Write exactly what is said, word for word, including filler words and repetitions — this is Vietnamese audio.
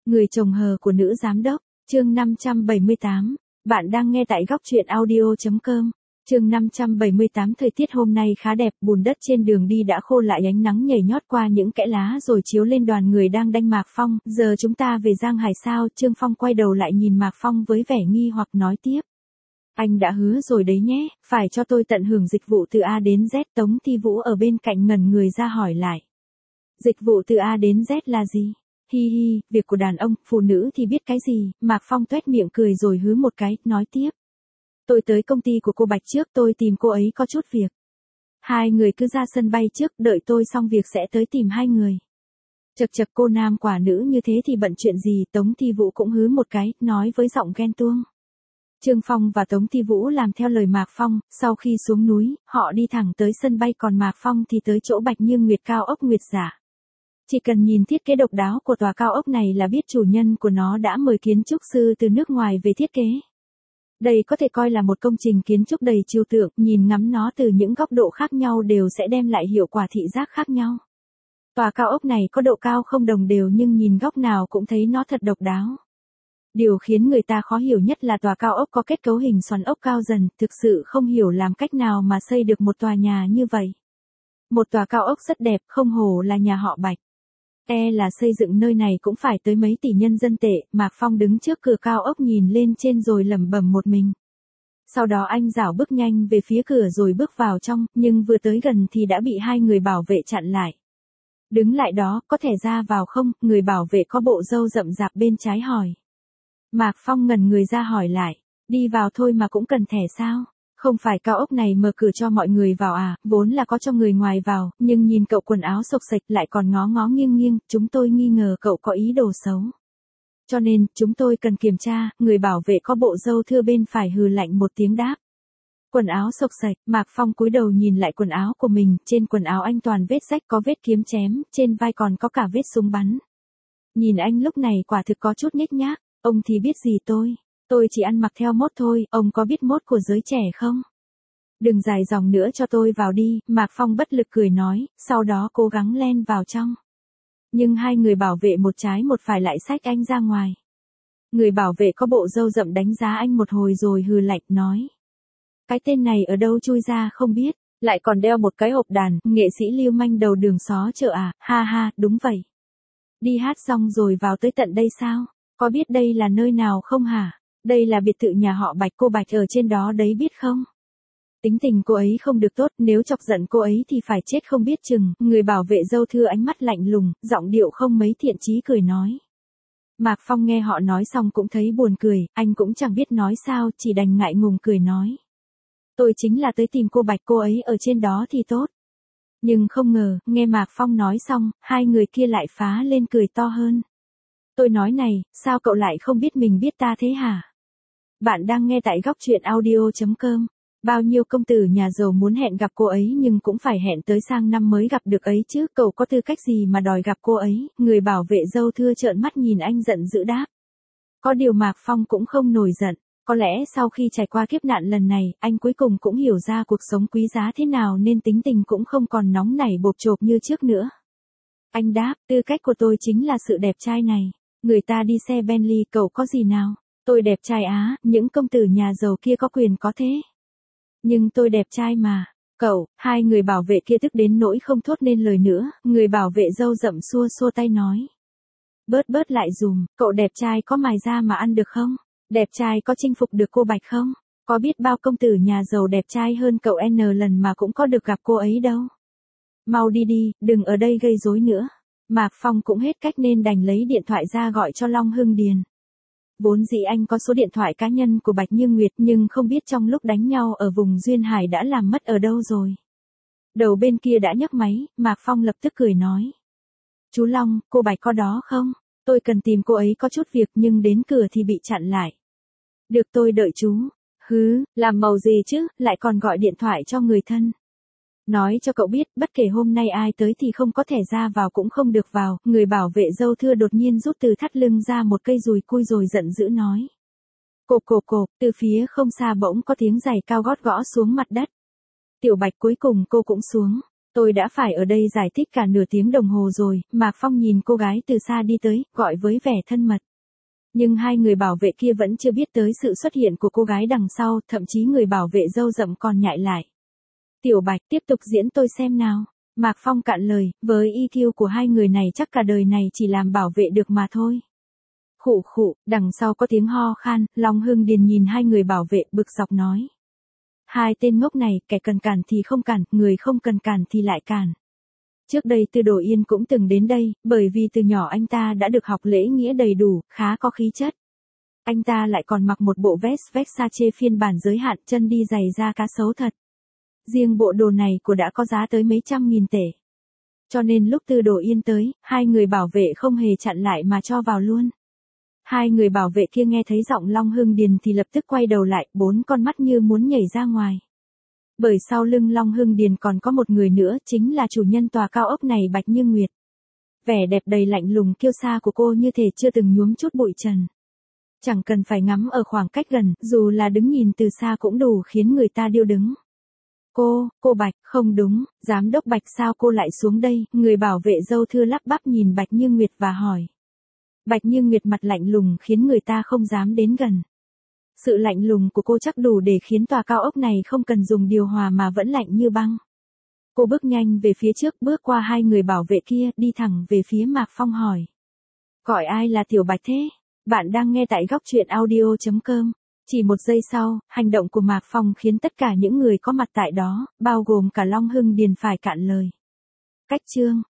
Người chồng hờ của nữ giám đốc, chương năm trăm bảy mươi tám. Bạn đang nghe tại góc truyện audio chấm com. Chương năm trăm bảy mươi tám. Thời tiết hôm nay khá đẹp, bùn đất trên đường đi đã khô lại, ánh nắng nhảy nhót qua những kẽ lá rồi chiếu lên đoàn người đang đanh Mạc Phong. Giờ chúng ta về Giang Hải sao? Trương Phong quay đầu lại nhìn Mạc Phong với vẻ nghi hoặc nói tiếp. Anh đã hứa rồi đấy nhé, phải cho tôi tận hưởng dịch vụ từ A đến Z. Tống Thi Vũ ở bên cạnh ngẩn người ra hỏi lại. Dịch vụ từ A đến Z là gì? Hi hi, việc của đàn ông, phụ nữ thì biết cái gì? Mạc Phong tuét miệng cười rồi hứ một cái, nói tiếp. Tôi tới công ty của cô Bạch trước, tôi tìm cô ấy có chút việc. Hai người cứ ra sân bay trước, đợi tôi xong việc sẽ tới tìm hai người. Chật chật, cô nam quả nữ như thế thì bận chuyện gì? Tống Thi Vũ cũng hứ một cái, nói với giọng ghen tuông. Trương Phong và Tống Thi Vũ làm theo lời Mạc Phong, sau khi xuống núi, họ đi thẳng tới sân bay, còn Mạc Phong thì tới chỗ Bạch Như Nguyệt cao ốc Nguyệt Giả. Chỉ cần nhìn thiết kế độc đáo của tòa cao ốc này là biết chủ nhân của nó đã mời kiến trúc sư từ nước ngoài về thiết kế. Đây có thể coi là một công trình kiến trúc đầy trừu tượng, nhìn ngắm nó từ những góc độ khác nhau đều sẽ đem lại hiệu quả thị giác khác nhau. Tòa cao ốc này có độ cao không đồng đều nhưng nhìn góc nào cũng thấy nó thật độc đáo. Điều khiến người ta khó hiểu nhất là tòa cao ốc có kết cấu hình xoắn ốc cao dần, thực sự không hiểu làm cách nào mà xây được một tòa nhà như vậy. Một tòa cao ốc rất đẹp, không hổ là nhà họ Bạch. E là xây dựng nơi này cũng phải tới mấy tỷ nhân dân tệ. Mạc Phong đứng trước cửa cao ốc nhìn lên trên rồi lẩm bẩm một mình. Sau đó anh rảo bước nhanh về phía cửa rồi bước vào trong, nhưng vừa tới gần thì đã bị hai người bảo vệ chặn lại. Đứng lại đó, có thẻ ra vào không? Người bảo vệ có bộ râu rậm rạp bên trái hỏi. Mạc Phong ngẩn người ra hỏi lại, đi vào thôi mà cũng cần thẻ sao? Không phải cao ốc này mở cửa cho mọi người vào à? Vốn là có cho người ngoài vào, nhưng nhìn cậu quần áo xộc xệch lại còn ngó ngó nghiêng nghiêng, chúng tôi nghi ngờ cậu có ý đồ xấu. Cho nên, chúng tôi cần kiểm tra. Người bảo vệ có bộ râu thưa bên phải hừ lạnh một tiếng đáp. Quần áo xộc xệch. Mạc Phong cúi đầu nhìn lại quần áo của mình, trên quần áo anh toàn vết rách, có vết kiếm chém, trên vai còn có cả vết súng bắn. Nhìn anh lúc này quả thực có chút nhếch nhác. Ông thì biết gì tôi? Tôi chỉ ăn mặc theo mốt thôi, ông có biết mốt của giới trẻ không? Đừng dài dòng nữa, cho tôi vào đi. Mạc Phong bất lực cười nói, sau đó cố gắng len vào trong. Nhưng hai người bảo vệ một trái một phải lại xách anh ra ngoài. Người bảo vệ có bộ râu rậm đánh giá anh một hồi rồi hừ lạnh nói. Cái tên này ở đâu chui ra không biết, lại còn đeo một cái hộp đàn, nghệ sĩ lưu manh đầu đường xó chợ à? Ha ha, đúng vậy. Đi hát xong rồi vào tới tận đây sao? Có biết đây là nơi nào không hả? Đây là biệt thự nhà họ Bạch, cô Bạch ở trên đó đấy biết không? Tính tình cô ấy không được tốt, nếu chọc giận cô ấy thì phải chết không biết chừng. Người bảo vệ râu thưa ánh mắt lạnh lùng, giọng điệu không mấy thiện chí cười nói. Mạc Phong nghe họ nói xong cũng thấy buồn cười, anh cũng chẳng biết nói sao, chỉ đành ngại ngùng cười nói. Tôi chính là tới tìm cô Bạch, cô ấy ở trên đó thì tốt. Nhưng không ngờ, nghe Mạc Phong nói xong, hai người kia lại phá lên cười to hơn. Tôi nói này, sao cậu lại không biết mình biết ta thế hả? Bạn đang nghe tại góc truyện audio chấm com. Bao nhiêu công tử nhà giàu muốn hẹn gặp cô ấy nhưng cũng phải hẹn tới sang năm mới gặp được ấy chứ, cậu có tư cách gì mà đòi gặp cô ấy? Người bảo vệ râu thưa trợn mắt nhìn anh giận dữ đáp. Có điều Mạc Phong cũng không nổi giận, có lẽ sau khi trải qua kiếp nạn lần này, anh cuối cùng cũng hiểu ra cuộc sống quý giá thế nào nên tính tình cũng không còn nóng nảy bộp chộp như trước nữa. Anh đáp, tư cách của tôi chính là sự đẹp trai này. Người ta đi xe Bentley, cậu có gì nào? Tôi đẹp trai á, những công tử nhà giàu kia có quyền có thế. Nhưng tôi đẹp trai mà. Cậu, hai người bảo vệ kia tức đến nỗi không thốt nên lời nữa, người bảo vệ râu rậm xua xua tay nói. Bớt bớt lại dùm, cậu đẹp trai có mài da mà ăn được không? Đẹp trai có chinh phục được cô Bạch không? Có biết bao công tử nhà giàu đẹp trai hơn cậu N lần mà cũng có được gặp cô ấy đâu. Mau đi đi, đừng ở đây gây rối nữa. Mạc Phong cũng hết cách nên đành lấy điện thoại ra gọi cho Long Hưng Điền. Vốn dĩ anh có số điện thoại cá nhân của Bạch Như Nguyệt nhưng không biết trong lúc đánh nhau ở vùng Duyên Hải đã làm mất ở đâu rồi. Đầu bên kia đã nhấc máy, Mạc Phong lập tức cười nói. Chú Long, cô Bạch có đó không? Tôi cần tìm cô ấy có chút việc nhưng đến cửa thì bị chặn lại. Được, tôi đợi chú. Hứ, làm màu gì chứ, lại còn gọi điện thoại cho người thân. Nói cho cậu biết, bất kể hôm nay ai tới thì không có thẻ ra vào cũng không được vào. Người bảo vệ râu thưa đột nhiên rút từ thắt lưng ra một cây dùi cui rồi giận dữ nói. Cộp cộp cộp, từ phía không xa bỗng có tiếng giày cao gót gõ xuống mặt đất. Tiểu Bạch cuối cùng cô cũng xuống. Tôi đã phải ở đây giải thích cả nửa tiếng đồng hồ rồi, Mạc Phong nhìn cô gái từ xa đi tới, gọi với vẻ thân mật. Nhưng hai người bảo vệ kia vẫn chưa biết tới sự xuất hiện của cô gái đằng sau, thậm chí người bảo vệ râu rậm còn nhại lại. Tiểu Bạch, tiếp tục diễn tôi xem nào. Mạc Phong cạn lời, với i kiu của hai người này chắc cả đời này chỉ làm bảo vệ được mà thôi. Khụ khụ, đằng sau có tiếng ho khan, Long Hưng Điền nhìn hai người bảo vệ bực dọc nói. Hai tên ngốc này, kẻ cần cản thì không cản, người không cần cản thì lại cản. Trước đây Tư Đồ Yên cũng từng đến đây, bởi vì từ nhỏ anh ta đã được học lễ nghĩa đầy đủ, khá có khí chất. Anh ta lại còn mặc một bộ vest Versace phiên bản giới hạn, chân đi giày da cá sấu thật. Riêng bộ đồ này của đã có giá tới mấy trăm nghìn tể. Cho nên lúc Tư Đồ Yên tới, hai người bảo vệ không hề chặn lại mà cho vào luôn. Hai người bảo vệ kia nghe thấy giọng Long Hưng Điền thì lập tức quay đầu lại, bốn con mắt như muốn nhảy ra ngoài. Bởi sau lưng Long Hưng Điền còn có một người nữa, chính là chủ nhân tòa cao ốc này Bạch Như Nguyệt. Vẻ đẹp đầy lạnh lùng kiêu sa của cô như thể chưa từng nhuốm chút bụi trần. Chẳng cần phải ngắm ở khoảng cách gần, dù là đứng nhìn từ xa cũng đủ khiến người ta điêu đứng. Cô, cô Bạch, không đúng, giám đốc Bạch sao cô lại xuống đây, người bảo vệ râu thưa lắp bắp nhìn Bạch Như Nguyệt và hỏi. Bạch Như Nguyệt mặt lạnh lùng khiến người ta không dám đến gần. Sự lạnh lùng của cô chắc đủ để khiến tòa cao ốc này không cần dùng điều hòa mà vẫn lạnh như băng. Cô bước nhanh về phía trước, bước qua hai người bảo vệ kia, đi thẳng về phía Mạc Phong hỏi. Gọi ai là Tiểu Bạch thế? Bạn đang nghe tại góc truyện audio chấm com. Chỉ một giây sau, hành động của Mạc Phong khiến tất cả những người có mặt tại đó, bao gồm cả Long Hưng Điền phải cạn lời. Cách chương